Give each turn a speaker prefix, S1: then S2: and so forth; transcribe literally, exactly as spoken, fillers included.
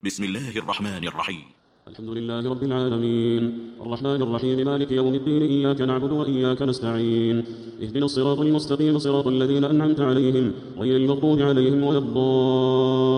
S1: بسم الله الرحمن الرحيم.
S2: الحمد لله رب العالمين الرحمن الرحيم مالك يوم الدين إياك نعبد وإياك نستعين اهدنا الصراط المستقيم صراط الذين أنعمت عليهم غير المغضوب عليهم ولا الضالين